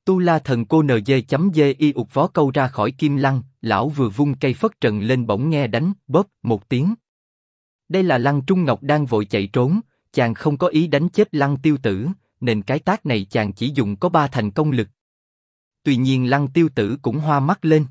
Tu La Thần Cô NG.gi ụt vó câu ra khỏi kim lăng, lão vừa vung cây phất trần lên bỗng nghe đánh, bóp, một tiếng. Đây là Lăng Trung Ngọc đang vội chạy trốn, chàng không có ý đánh chết Lăng Tiêu Tử, nên cái tát này chàng chỉ dùng có 3 thành công lực. Tuy nhiên Lăng Tiêu Tử cũng hoa mắt lên.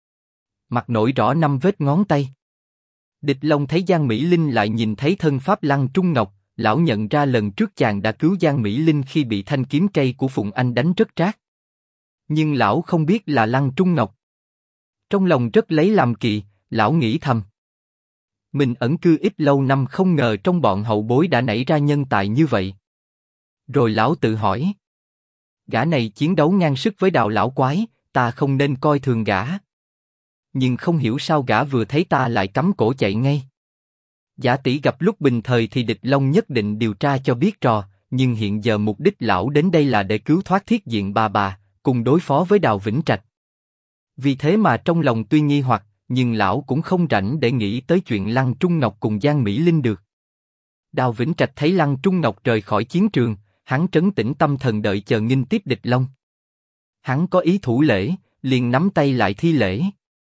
Mặt nổi rõ 5 vết ngón tay. Địch Long thấy Giang Mỹ Linh lại nhìn thấy thân pháp Lăng Trung Ngọc, lão nhận ra lần trước chàng đã cứu Giang Mỹ Linh khi bị thanh kiếm cây của Phụng Anh đánh rất trát. Nhưng lão không biết là Lăng Trung Ngọc. Trong lòng rất lấy làm kỳ, lão nghĩ thầm. Mình ẩn cư ít lâu năm không ngờ trong bọn hậu bối đã nảy ra nhân tài như vậy. Rồi lão tự hỏi. Gã này chiến đấu ngang sức với Đào lão quái, ta không nên coi thường gã. Nhưng không hiểu sao gã vừa thấy ta lại cắm cổ chạy ngay. Giả tỷ gặp lúc bình thời thì Địch Long nhất định điều tra cho biết trò, nhưng hiện giờ mục đích lão đến đây là để cứu thoát Thiết Diện bà, cùng đối phó với Đào Vĩnh Trạch. Vì thế mà trong lòng tuy nghi hoặc, nhưng lão cũng không rảnh để nghĩ tới chuyện Lăng Trung Ngọc cùng Giang Mỹ Linh được. Đào Vĩnh Trạch thấy Lăng Trung Ngọc rời khỏi chiến trường, hắn trấn tĩnh tâm thần đợi chờ nghinh tiếp Địch Long. Hắn có ý thủ lễ, liền nắm tay lại thi lễ.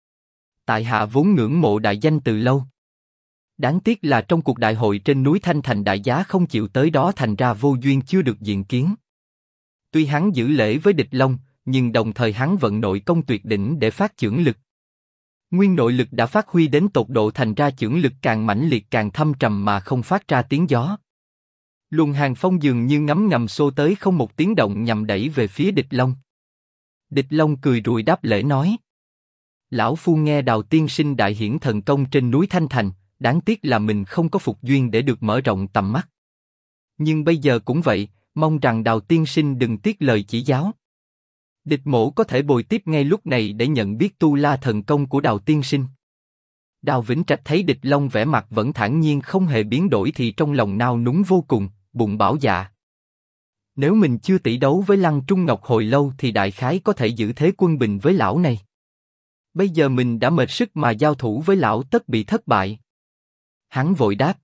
Tại hạ vốn ngưỡng mộ đại danh từ lâu. Đáng tiếc là trong cuộc đại hội trên núi Thanh Thành đại giá không chịu tới đó, thành ra vô duyên chưa được diện kiến. Tuy hắn giữ lễ với Địch Long, nhưng đồng thời hắn vận nội công tuyệt đỉnh để phát chưởng lực. Nguyên nội lực đã phát huy đến tột độ, thành ra chưởng lực càng mãnh liệt càng thâm trầm mà không phát ra tiếng gió. Luồng hàng phong dường như ngấm ngầm xô tới không một tiếng động nhằm đẩy về phía Địch Long. Địch Long cười rùi đáp lễ nói: Lão phu nghe Đào tiên sinh đại hiển thần công trên núi Thanh Thành, đáng tiếc là mình không có phục duyên để được mở rộng tầm mắt. Nhưng bây giờ cũng vậy, mong rằng Đào tiên sinh đừng tiếc lời chỉ giáo. Địch mổ có thể bồi tiếp ngay lúc này để nhận biết Tu La thần công của Đào tiên sinh. Đào Vĩnh Trạch thấy Địch Long vẻ mặt vẫn thản nhiên không hề biến đổi thì trong lòng nao núng vô cùng, bụng bảo dạ. Nếu mình chưa tỷ đấu với Lăng Trung Ngọc hồi lâu thì đại khái có thể giữ thế quân bình với lão này. Bây giờ mình đã mệt sức mà giao thủ với lão tất bị thất bại. Hắn vội đáp: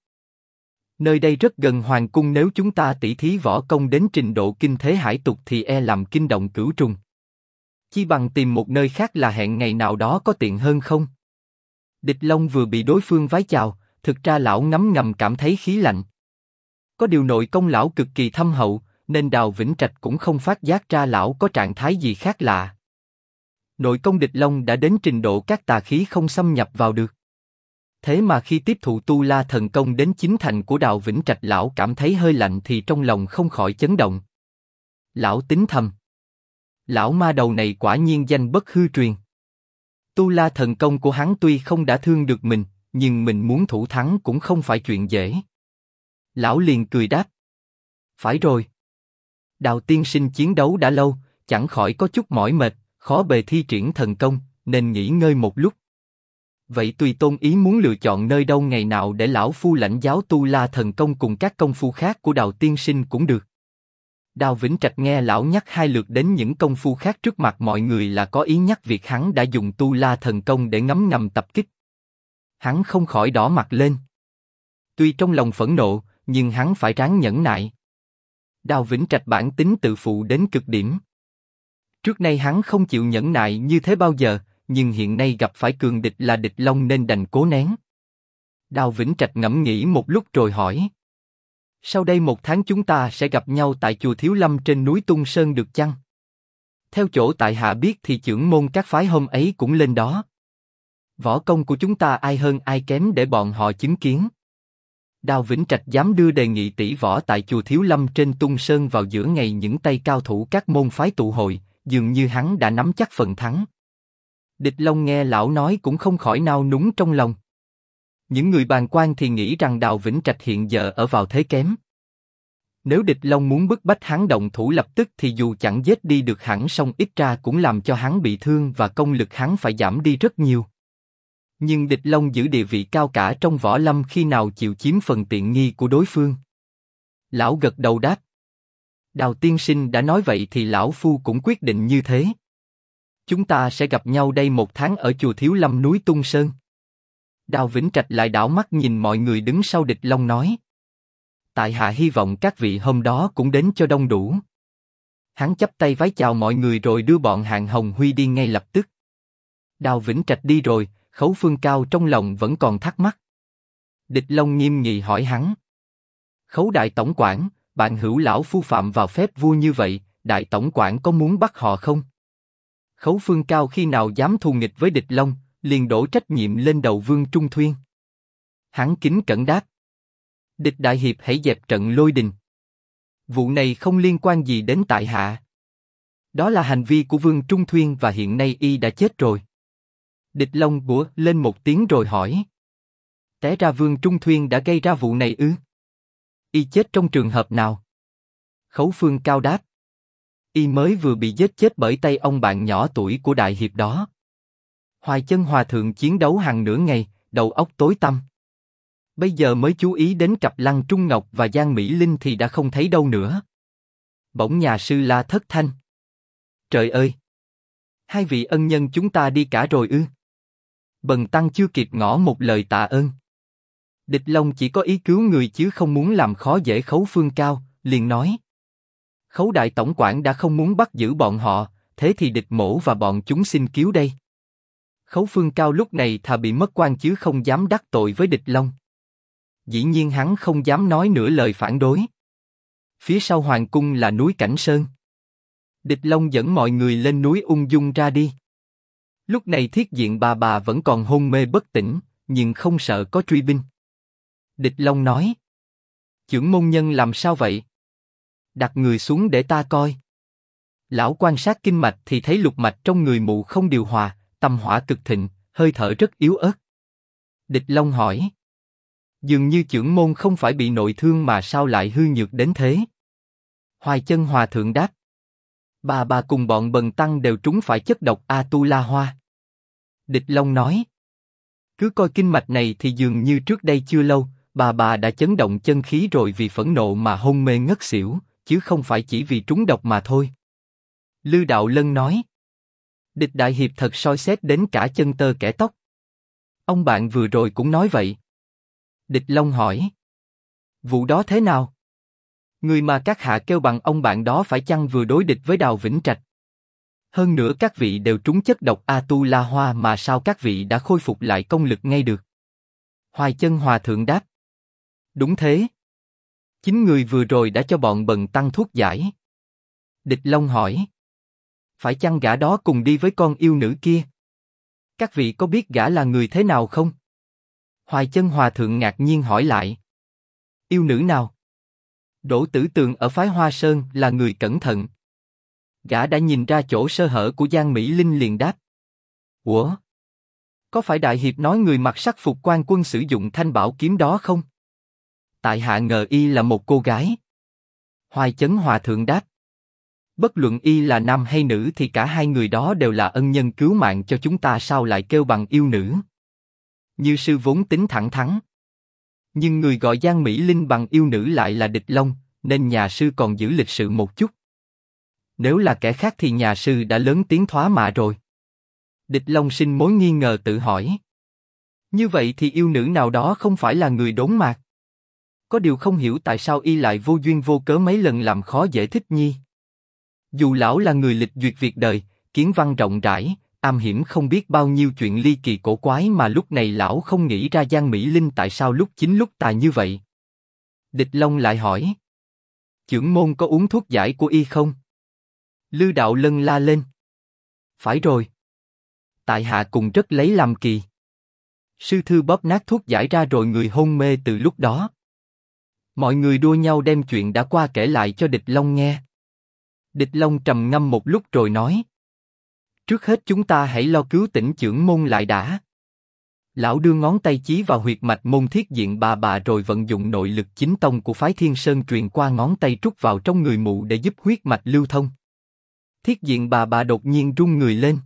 Nơi đây rất gần hoàng cung, nếu chúng ta tỷ thí võ công đến trình độ kinh thế hải tục thì e làm kinh động cửu trùng. Chi bằng tìm một nơi khác là hẹn ngày nào đó có tiện hơn không? Địch Long vừa bị đối phương vái chào, thực ra lão ngấm ngầm cảm thấy khí lạnh. Có điều nội công lão cực kỳ thâm hậu, nên Đào Vĩnh Trạch cũng không phát giác ra lão có trạng thái gì khác lạ. Nội công Địch Long đã đến trình độ các tà khí không xâm nhập vào được. Thế mà khi tiếp thụ Tu La thần công đến 9 thành của Đào Vĩnh Trạch, lão cảm thấy hơi lạnh thì trong lòng không khỏi chấn động. Lão tính thầm: Lão ma đầu này quả nhiên danh bất hư truyền. Tu La thần công của hắn tuy không đã thương được mình, nhưng mình muốn thủ thắng cũng không phải chuyện dễ. Lão liền cười đáp: Phải rồi. Đào tiên sinh chiến đấu đã lâu, chẳng khỏi có chút mỏi mệt, khó bề thi triển thần công, nên nghỉ ngơi một lúc. Vậy tùy tôn ý muốn lựa chọn nơi đâu ngày nào để lão phu lãnh giáo Tu La thần công cùng các công phu khác của Đào tiên sinh cũng được. Đào Vĩnh Trạch nghe lão nhắc 2 lượt đến những công phu khác trước mặt mọi người là có ý nhắc việc hắn đã dùng Tu La thần công để ngấm ngầm tập kích. Hắn không khỏi đỏ mặt lên. Tuy trong lòng phẫn nộ, nhưng hắn phải ráng nhẫn nại. Đào Vĩnh Trạch bản tính tự phụ đến cực điểm. Trước nay hắn không chịu nhẫn nại như thế bao giờ, nhưng hiện nay gặp phải cường địch là Địch Long nên đành cố nén. Đào Vĩnh Trạch ngẫm nghĩ một lúc rồi hỏi: Sau đây 1 tháng chúng ta sẽ gặp nhau tại chùa Thiếu Lâm trên núi Tung Sơn được chăng? Theo chỗ tại hạ biết thì chưởng môn các phái hôm ấy cũng lên đó. Võ công của chúng ta ai hơn ai kém để bọn họ chứng kiến. Đào Vĩnh Trạch dám đưa đề nghị tỷ võ tại chùa Thiếu Lâm trên Tung Sơn vào giữa ngày những tay cao thủ các môn phái tụ hội, dường như hắn đã nắm chắc phần thắng. Địch Long nghe lão nói cũng không khỏi nao núng trong lòng. Những người bàn quan thì nghĩ rằng Đào Vĩnh Trạch hiện giờ ở vào thế kém. Nếu Địch Long muốn bức bách hắn động thủ lập tức thì dù chẳng giết đi được hẳn song ít ra cũng làm cho hắn bị thương và công lực hắn phải giảm đi rất nhiều. Nhưng Địch Long giữ địa vị cao cả trong võ lâm, khi nào chịu chiếm phần tiện nghi của đối phương. Lão gật đầu đáp: Đào tiên sinh đã nói vậy thì lão phu cũng quyết định như thế. Chúng ta sẽ gặp nhau đây 1 tháng ở chùa Thiếu Lâm núi Tung Sơn. Đào Vĩnh Trạch lại đảo mắt nhìn mọi người đứng sau Địch Long nói: Tại hạ hy vọng các vị hôm đó cũng đến cho đông đủ. Hắn chắp tay vái chào mọi người rồi đưa bọn Hạng Hồng Huy đi ngay lập tức. Đào Vĩnh Trạch đi rồi, Khấu Phương Cao trong lòng vẫn còn thắc mắc. Địch Long nghiêm nghị hỏi hắn. Khấu đại tổng quản, bạn hữu lão phu phạm vào phép vua như vậy, đại tổng quản có muốn bắt họ không? Khấu Phương Cao khi nào dám thù nghịch với Địch Long, liền đổ trách nhiệm lên đầu Vương Trung Thuyên. Hắn kính cẩn đáp. Địch đại hiệp hãy dẹp trận lôi đình. Vụ này không liên quan gì đến tại hạ. Đó là hành vi của Vương Trung Thuyên và hiện nay y đã chết rồi. Địch Long bủa lên một tiếng rồi hỏi. Té ra Vương Trung Thuyên đã gây ra vụ này ư? Y chết trong trường hợp nào? Khấu Phương Cao đáp. Y mới vừa bị giết chết bởi tay ông bạn nhỏ tuổi của đại hiệp đó. Hoài Chân hòa thượng chiến đấu hàng nửa ngày, đầu óc tối tăm. Bây giờ mới chú ý đến cặp Lăng Trung Ngọc và Giang Mỹ Linh thì đã không thấy đâu nữa. Bỗng nhà sư la thất thanh. Trời ơi! Hai vị ân nhân chúng ta đi cả rồi ư? Bần tăng chưa kịp ngỏ một lời tạ ơn. Địch Long chỉ có ý cứu người chứ không muốn làm khó dễ Khấu Phương Cao, liền nói. Khấu đại tổng quản đã không muốn bắt giữ bọn họ, thế thì Địch mỗ và bọn chúng xin cứu đây. Khấu Phương Cao lúc này thà bị mất quan chứ không dám đắc tội với Địch Long. Dĩ nhiên hắn không dám nói nửa lời phản đối. Phía sau hoàng cung là núi Cảnh Sơn. Địch Long dẫn mọi người lên núi ung dung ra đi. Lúc này Thiết Diện bà vẫn còn hôn mê bất tỉnh, nhưng không sợ có truy binh. Địch Long nói. Chưởng môn nhân làm sao vậy? Đặt người xuống để ta coi. Lão quan sát kinh mạch thì thấy lục mạch trong người mụ không điều hòa, tâm hỏa cực thịnh, hơi thở rất yếu ớt. Địch Long hỏi. Dường như chưởng môn không phải bị nội thương mà sao lại hư nhược đến thế? Hoài Chân hòa thượng đáp. Bà cùng bọn bần tăng đều trúng phải chất độc A-tu-la hoa. Địch Long nói. Cứ coi kinh mạch này thì dường như trước đây chưa lâu, bà đã chấn động chân khí rồi vì phẫn nộ mà hôn mê ngất xỉu, chứ không phải chỉ vì trúng độc mà thôi. Lư Đạo Lân nói. Địch đại hiệp thật soi xét đến cả chân tơ kẻ tóc. Ông bạn vừa rồi cũng nói vậy. Địch Long hỏi. Vụ đó thế nào? Người mà các hạ kêu bằng ông bạn đó phải chăng vừa đối địch với Đào Vĩnh Trạch? Hơn nữa các vị đều trúng chất độc A-tu-la hoa mà sao các vị đã khôi phục lại công lực ngay được? Hoài Chân hòa thượng đáp. Đúng thế. Chính người vừa rồi đã cho bọn bần tăng thuốc giải. Địch Long hỏi. Phải chăng gã đó cùng đi với con yêu nữ kia? Các vị có biết gã là người thế nào không? Hoài Chân hòa thượng ngạc nhiên hỏi lại. Yêu nữ nào? Đỗ Tử Tường ở phái Hoa Sơn là người cẩn thận. Gã đã nhìn ra chỗ sơ hở của Giang Mỹ Linh liền đáp. Ủa? Có phải đại hiệp nói người mặc sắc phục quan quân sử dụng thanh bảo kiếm đó không? Tại hạ ngờ y là một cô gái. Hoài Chấn hòa thượng đáp. Bất luận y là nam hay nữ thì cả hai người đó đều là ân nhân cứu mạng cho chúng ta, sao lại kêu bằng yêu nữ? Như sư vốn tính thẳng thắn. Nhưng người gọi Giang Mỹ Linh bằng yêu nữ lại là Địch Long, nên nhà sư còn giữ lịch sự một chút. Nếu là kẻ khác thì nhà sư đã lớn tiếng thoá mạ rồi. Địch Long sinh mối nghi ngờ tự hỏi. Như vậy thì yêu nữ nào đó không phải là người đốn mạc. Có điều không hiểu tại sao y lại vô duyên vô cớ mấy lần làm khó dễ Thích Nhi. Dù lão là người lịch duyệt việc đời, kiến văn rộng rãi, am hiểm không biết bao nhiêu chuyện ly kỳ cổ quái mà lúc này lão không nghĩ ra Giang Mỹ Linh tại sao lúc chính lúc tà như vậy. Địch Long lại hỏi. Chưởng môn có uống thuốc giải của y không? Lư Đạo Lân la lên. Phải rồi. Tại hạ cùng rất lấy làm kỳ. Sư thư bóp nát thuốc giải ra rồi người hôn mê từ lúc đó. Mọi người đua nhau đem chuyện đã qua kể lại cho Địch Long nghe. Địch Long trầm ngâm một lúc rồi nói. Trước hết chúng ta hãy lo cứu tỉnh chưởng môn lại đã. Lão đưa ngón tay chí vào huyệt mạch môn Thiết Diện bà rồi vận dụng nội lực chính tông của phái Thiên Sơn truyền qua ngón tay trút vào trong người mụ để giúp huyết mạch lưu thông. Thiết Diện bà đột nhiên run người lên.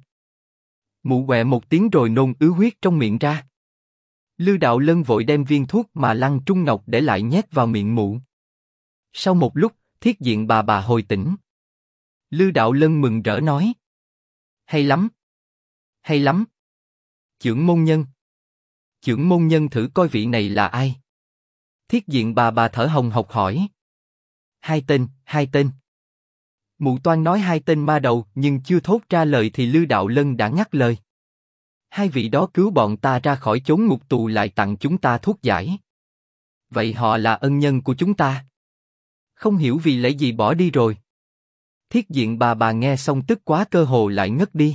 Mụ quẹ một tiếng rồi nôn ứ huyết trong miệng ra. Lư Đạo Lân vội đem viên thuốc mà Lăng Trung Ngọc để lại nhét vào miệng mụ. Sau một lúc, Thiết Diện bà hồi tỉnh. Lư Đạo Lân mừng rỡ nói. Hay lắm. Hay lắm. Chưởng môn nhân. Chưởng môn nhân thử coi vị này là ai? Thiết Diện bà thở hồng hộc hỏi. Hai tên. Mụ toan nói hai tên ma đầu nhưng chưa thốt ra lời thì Lư Đạo Lân đã ngắt lời. Hai vị đó cứu bọn ta ra khỏi chốn ngục tù lại tặng chúng ta thuốc giải. Vậy họ là ân nhân của chúng ta. Không hiểu vì lẽ gì bỏ đi rồi. Thiết Diện bà nghe xong tức quá cơ hồ lại ngất đi.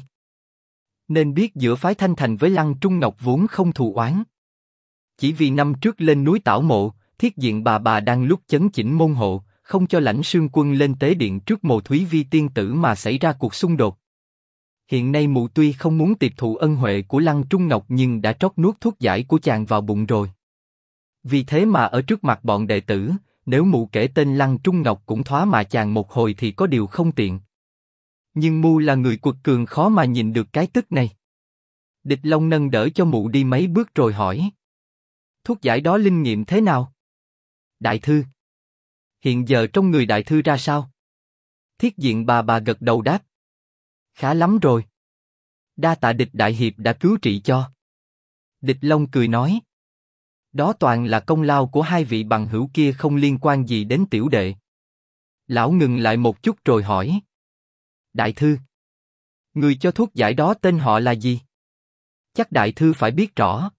Nên biết giữa phái Thanh Thành với Lăng Trung Ngọc vốn không thù oán. Chỉ vì năm trước lên núi Tảo Mộ, Thiết Diện bà đang lúc chấn chỉnh môn hộ, không cho Lãnh Sương Quân lên tế điện trước Mộ Thúy Vi tiên tử mà xảy ra cuộc xung đột. Hiện nay mụ tuy không muốn tiệp thụ ân huệ của Lăng Trung Ngọc nhưng đã trót nuốt thuốc giải của chàng vào bụng rồi. Vì thế mà ở trước mặt bọn đệ tử, nếu mụ kể tên Lăng Trung Ngọc cũng thoá mà chàng một hồi thì có điều không tiện. Nhưng mụ là người quật cường khó mà nhìn được cái tức này. Địch Long nâng đỡ cho mụ đi mấy bước rồi hỏi. Thuốc giải đó linh nghiệm thế nào? Đại thư. Hiện giờ trong người đại thư ra sao? Thiết Diện bà gật đầu đáp. Khá lắm rồi. Đa tạ Địch đại hiệp đã cứu trị cho. Địch Long cười nói. Đó toàn là công lao của hai vị bằng hữu kia không liên quan gì đến tiểu đệ. Lão ngừng lại một chút rồi hỏi. Đại thư. Người cho thuốc giải đó tên họ là gì? Chắc đại thư phải biết rõ.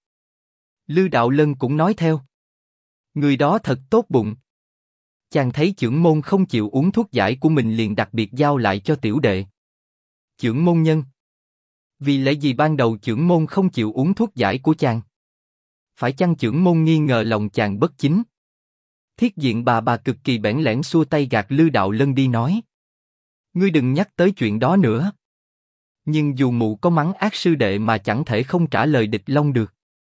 Lư Đạo Lân cũng nói theo. Người đó thật tốt bụng. Chàng thấy chưởng môn không chịu uống thuốc giải của mình liền đặc biệt giao lại cho tiểu đệ. Chưởng môn nhân. Vì lẽ gì ban đầu chưởng môn không chịu uống thuốc giải của chàng? Phải chăng chưởng môn nghi ngờ lòng chàng bất chính? Thiết Diện bà cực kỳ bẽn lẽn xua tay gạt Lư Đạo Lân đi nói. Ngươi đừng nhắc tới chuyện đó nữa. Nhưng dù mụ có mắng ác sư đệ mà chẳng thể không trả lời Địch Long được.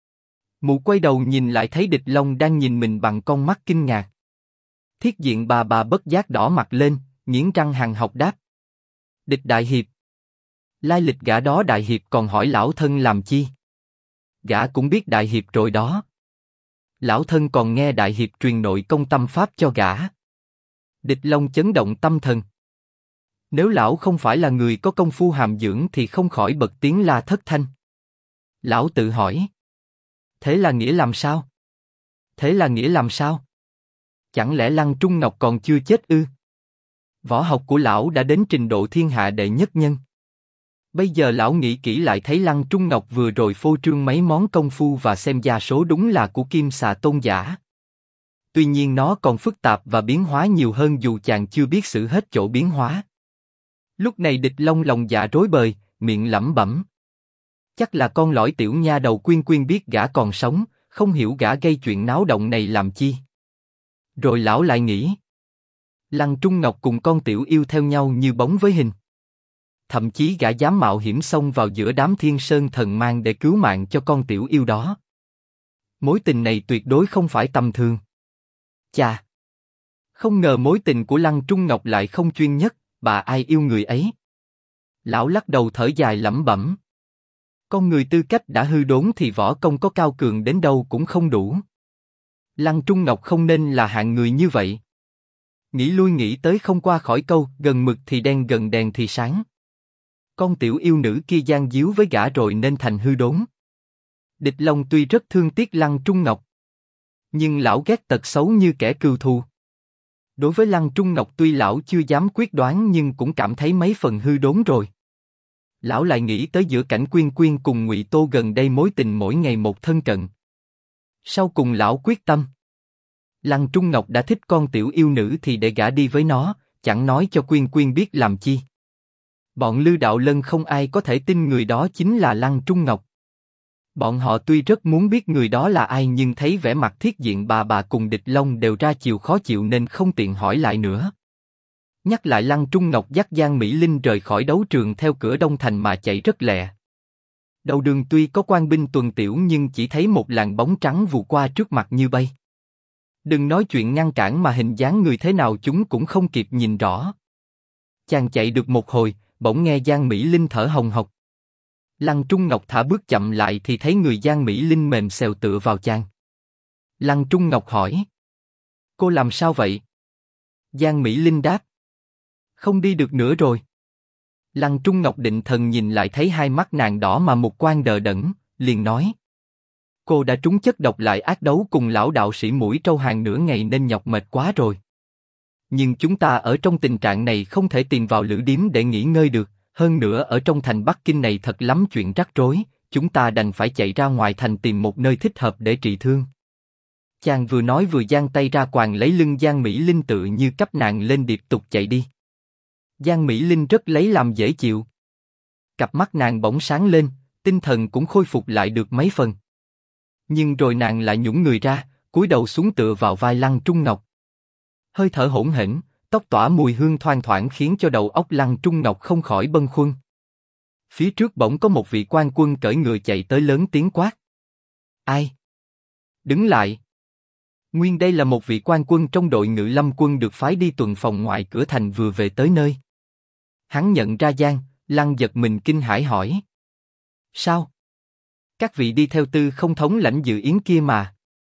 Mụ quay đầu nhìn lại thấy Địch Long đang nhìn mình bằng con mắt kinh ngạc. Thiết Diện bà bất giác đỏ mặt lên, nghiến răng hằn học đáp. Địch đại hiệp. Lai lịch gã đó đại hiệp còn hỏi lão thân làm chi? Gã cũng biết đại hiệp rồi đó. Lão thân còn nghe đại hiệp truyền nội công tâm pháp cho gã. Địch Long chấn động tâm thần. Nếu lão không phải là người có công phu hàm dưỡng thì không khỏi bật tiếng la thất thanh. Lão tự hỏi. Thế là nghĩa làm sao? Thế là nghĩa làm sao? Chẳng lẽ Lăng Trung Ngọc còn chưa chết ư? Võ học của lão đã đến trình độ thiên hạ đệ nhất nhân. Bây giờ lão nghĩ kỹ lại thấy Lăng Trung Ngọc vừa rồi phô trương mấy món công phu và xem gia số đúng là của Kim Xà Tôn giả. Tuy nhiên nó còn phức tạp và biến hóa nhiều hơn dù chàng chưa biết xử hết chỗ biến hóa. Lúc này Địch Long lòng dạ rối bời, miệng lẩm bẩm. Chắc là con lõi tiểu nha đầu Quyên Quyên biết gã còn sống, không hiểu gã gây chuyện náo động này làm chi. Rồi lão lại nghĩ. Lăng Trung Ngọc cùng con tiểu yêu theo nhau như bóng với hình. Thậm chí gã dám mạo hiểm xông vào giữa đám thiên sơn thần mang để cứu mạng cho con tiểu yêu đó. Mối tình này tuyệt đối không phải tầm thường. Chà! Không ngờ mối tình của Lăng Trung Ngọc lại không chuyên nhất, bà ai yêu người ấy. Lão lắc đầu thở dài lẩm bẩm. Con người tư cách đã hư đốn thì võ công có cao cường đến đâu cũng không đủ. Lăng Trung Ngọc không nên là hạng người như vậy. Nghĩ lui nghĩ tới không qua khỏi câu gần mực thì đen gần đèn thì sáng. Con tiểu yêu nữ kia gian díu với gã rồi nên thành hư đốn. Địch Long tuy rất thương tiếc Lăng Trung Ngọc, nhưng lão ghét tật xấu như kẻ cừu thù. Đối với Lăng Trung Ngọc tuy lão chưa dám quyết đoán nhưng cũng cảm thấy mấy phần hư đốn rồi. Lão lại nghĩ tới giữa cảnh Quyên Quyên cùng Ngụy Tô gần đây mối tình mỗi ngày một thân cận. Sau cùng lão quyết tâm. Lăng Trung Ngọc đã thích con tiểu yêu nữ thì để gả đi với nó, chẳng nói cho Quyên Quyên biết làm chi. Bọn Lư Đạo Lân không ai có thể tin người đó chính là Lăng Trung Ngọc. Bọn họ tuy rất muốn biết người đó là ai nhưng thấy vẻ mặt Thiết Diện bà cùng Địch Long đều ra chiều khó chịu nên không tiện hỏi lại nữa. Nhắc lại Lăng Trung Ngọc dắt Giang Mỹ Linh rời khỏi đấu trường theo cửa Đông Thành mà chạy rất lẹ. Đầu đường tuy có quan binh tuần tiểu nhưng chỉ thấy một làn bóng trắng vụt qua trước mặt như bay. Đừng nói chuyện ngăn cản mà hình dáng người thế nào chúng cũng không kịp nhìn rõ. Chàng chạy được một hồi, bỗng nghe Giang Mỹ Linh thở hồng hộc. Lăng Trung Ngọc thả bước chậm lại thì thấy người Giang Mỹ Linh mềm xèo tựa vào chàng. Lăng Trung Ngọc hỏi. Cô làm sao vậy? Giang Mỹ Linh đáp. Không đi được nữa rồi. Lăng Trung Ngọc định thần nhìn lại thấy hai mắt nàng đỏ mà một quan đờ đẫn, liền nói. Cô đã trúng chất độc lại ác đấu cùng lão đạo sĩ mũi trâu hàng nửa ngày nên nhọc mệt quá rồi. Nhưng chúng ta ở trong tình trạng này không thể tìm vào lữ điếm để nghỉ ngơi được, hơn nữa ở trong thành Bắc Kinh này thật lắm chuyện rắc rối, chúng ta đành phải chạy ra ngoài thành tìm một nơi thích hợp để trị thương. Chàng vừa nói vừa giang tay ra quàng lấy lưng Giang Mỹ Linh tự như cấp nàng lên điệp tục chạy đi. Giang Mỹ Linh rất lấy làm dễ chịu. Cặp mắt nàng bỗng sáng lên, tinh thần cũng khôi phục lại được mấy phần. Nhưng rồi nàng lại nhũng người ra, cúi đầu xuống tựa vào vai Lăng Trung Ngọc. Hơi thở hỗn hển, tóc tỏa mùi hương thoang thoảng khiến cho đầu óc Lăng Trung Ngọc không khỏi bâng khuâng. Phía trước bỗng có một vị quan quân cởi ngựa chạy tới lớn tiếng quát. Ai? Đứng lại! Nguyên đây là một vị quan quân trong đội ngự lâm quân được phái đi tuần phòng ngoại cửa thành vừa về tới nơi. Hắn nhận ra Giang, Lăng giật mình kinh hãi hỏi. Sao? Các vị đi theo Tư không thống lãnh dự yến kia mà.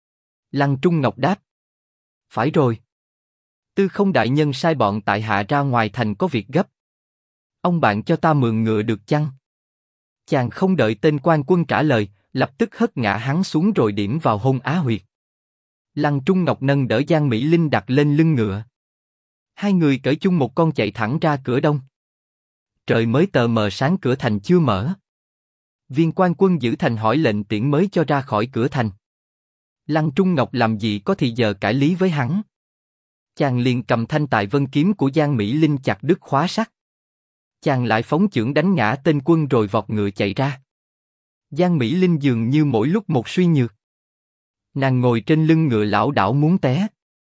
Lăng Trung Ngọc đáp. Phải rồi. Tư không đại nhân sai bọn tại hạ ra ngoài thành có việc gấp. Ông bạn cho ta mượn ngựa được chăng? Chàng không đợi tên quan quân trả lời, lập tức hất ngã hắn xuống rồi điểm vào hông á huyệt. Lăng Trung Ngọc nâng đỡ Giang Mỹ Linh đặt lên lưng ngựa. Hai người cởi chung một con chạy thẳng ra cửa đông. Trời mới tờ mờ sáng cửa thành chưa mở. Viên quan quân giữ thành hỏi lệnh tiễn mới cho ra khỏi cửa thành. Lăng Trung Ngọc làm gì có thì giờ cãi lý với hắn. Chàng liền cầm thanh tài vân kiếm của Giang Mỹ Linh chặt đứt khóa sắt. Chàng lại phóng chưởng đánh ngã tên quân rồi vọt ngựa chạy ra. Giang Mỹ Linh dường như mỗi lúc một suy nhược. Nàng ngồi trên lưng ngựa lảo đảo muốn té.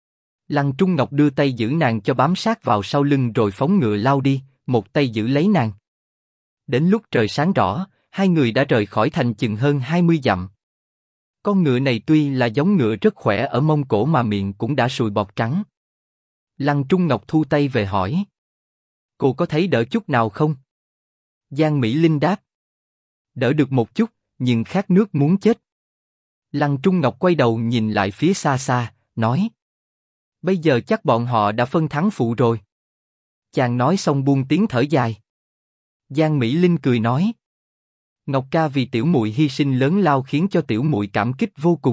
Lăng Trung Ngọc đưa tay giữ nàng cho bám sát vào sau lưng rồi phóng ngựa lao đi, một tay giữ lấy nàng. Đến lúc trời sáng rõ, hai người đã rời khỏi thành chừng hơn 20 dặm. Con ngựa này tuy là giống ngựa rất khỏe ở mông cổ mà miệng cũng đã sùi bọt trắng. Lăng Trung Ngọc thu tay về hỏi. Cô có thấy đỡ chút nào không? Giang Mỹ Linh đáp. Đỡ được một chút, nhưng khát nước muốn chết. Lăng Trung Ngọc quay đầu nhìn lại phía xa xa, nói. Bây giờ chắc bọn họ đã phân thắng phụ rồi. Chàng nói xong buông tiếng thở dài. Giang Mỹ Linh cười nói. Ngọc ca vì tiểu muội hy sinh lớn lao khiến cho tiểu muội cảm kích vô cùng.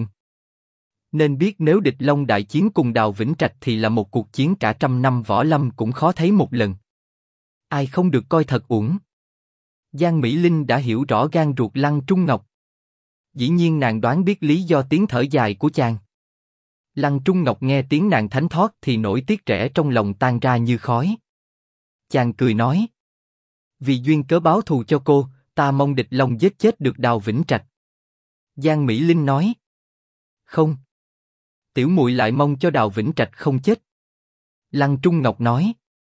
Nên biết nếu địch Long đại chiến cùng Đào Vĩnh Trạch thì là một cuộc chiến cả trăm năm võ lâm cũng khó thấy một lần. Ai không được coi thật uổng. Giang Mỹ Linh đã hiểu rõ gan ruột Lăng Trung Ngọc. Dĩ nhiên nàng đoán biết lý do tiếng thở dài của chàng. Lăng Trung Ngọc nghe tiếng nàng thánh thót thì nỗi tiếc rẻ trong lòng tan ra như khói. Chàng cười nói. Vì duyên cớ báo thù cho cô, ta mong địch Long giết chết được Đào Vĩnh Trạch. Giang Mỹ Linh nói. Không. Tiểu muội lại mong cho Đào Vĩnh Trạch không chết. Lăng Trung Ngọc nói.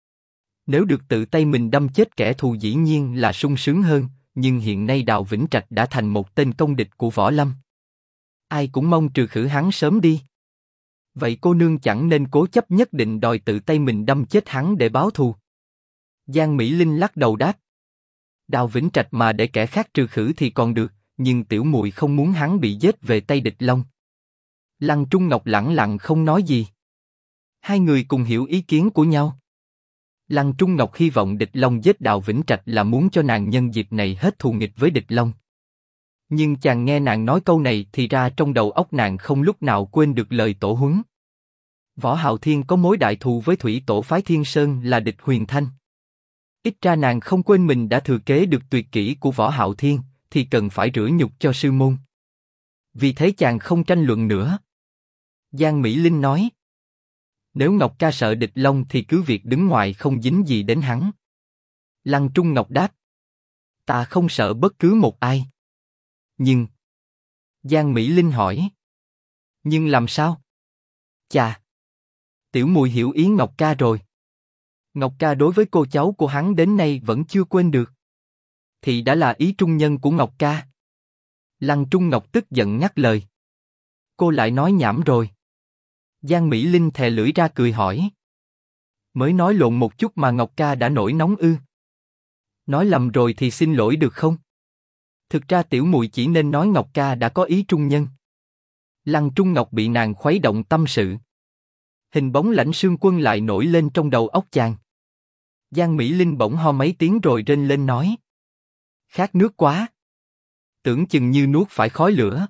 Nếu được tự tay mình đâm chết kẻ thù dĩ nhiên là sung sướng hơn, nhưng hiện nay Đào Vĩnh Trạch đã thành một tên công địch của võ lâm. Ai cũng mong trừ khử hắn sớm đi. Vậy cô nương chẳng nên cố chấp nhất định đòi tự tay mình đâm chết hắn để báo thù. Giang Mỹ Linh lắc đầu đáp. Đào Vĩnh Trạch mà để kẻ khác trừ khử thì còn được, nhưng tiểu muội không muốn hắn bị giết về tay địch Long. Lăng Trung Ngọc lẳng lặng không nói gì. Hai người cùng hiểu ý kiến của nhau. Lăng Trung Ngọc hy vọng địch Long giết Đào Vĩnh Trạch là muốn cho nàng nhân dịp này hết thù nghịch với địch Long. Nhưng chàng nghe nàng nói câu này thì ra trong đầu óc nàng không lúc nào quên được lời tổ huấn. Võ Hạo Thiên có mối đại thù với thủy tổ phái Thiên Sơn là địch Huyền Thanh. Ít ra nàng không quên mình đã thừa kế được tuyệt kỹ của Võ Hạo Thiên, thì cần phải rửa nhục cho sư môn. Vì thế chàng không tranh luận nữa. Giang Mỹ Linh nói. Nếu Ngọc ca sợ địch Long thì cứ việc đứng ngoài không dính gì đến hắn. Lăng Trung Ngọc đáp. Ta không sợ bất cứ một ai. Nhưng... Giang Mỹ Linh hỏi. Nhưng làm sao? Chà! Tiểu muội hiểu ý Ngọc ca rồi. Ngọc ca đối với cô cháu của hắn đến nay vẫn chưa quên được. Thì đã là ý trung nhân của Ngọc ca. Lăng Trung Ngọc tức giận ngắt lời. Cô lại nói nhảm rồi. Giang Mỹ Linh thè lưỡi ra cười hỏi. Mới nói lộn một chút mà Ngọc ca đã nổi nóng ư? Nói lầm rồi thì xin lỗi được không? Thực ra tiểu muội chỉ nên nói Ngọc ca đã có ý trung nhân. Lăng Trung Ngọc bị nàng khuấy động tâm sự. Hình bóng Lãnh Sương Quân lại nổi lên trong đầu óc chàng. Giang Mỹ Linh bỗng ho mấy tiếng rồi rên lên nói. Khát nước quá. Tưởng chừng như nuốt phải khói lửa.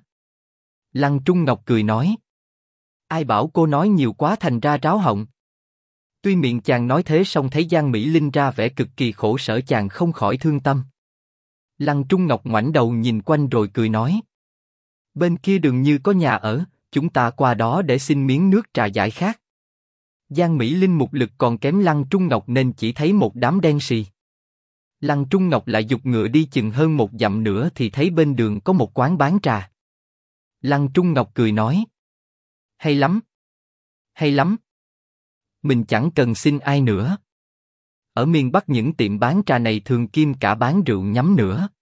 Lăng Trung Ngọc cười nói. Ai bảo cô nói nhiều quá thành ra ráo họng. Tuy miệng chàng nói thế song thấy Giang Mỹ Linh ra vẻ cực kỳ khổ sở chàng không khỏi thương tâm. Lăng Trung Ngọc ngoảnh đầu nhìn quanh rồi cười nói. Bên kia đường như có nhà ở, chúng ta qua đó để xin miếng nước trà giải khát. Giang Mỹ Linh mục lực còn kém Lăng Trung Ngọc nên chỉ thấy một đám đen sì. Lăng Trung Ngọc lại giục ngựa đi chừng hơn 1 dặm nữa thì thấy bên đường có một quán bán trà. Lăng Trung Ngọc cười nói. Hay lắm. Hay lắm. Mình chẳng cần xin ai nữa. Ở miền Bắc những tiệm bán trà này thường kiêm cả bán rượu nhắm nữa.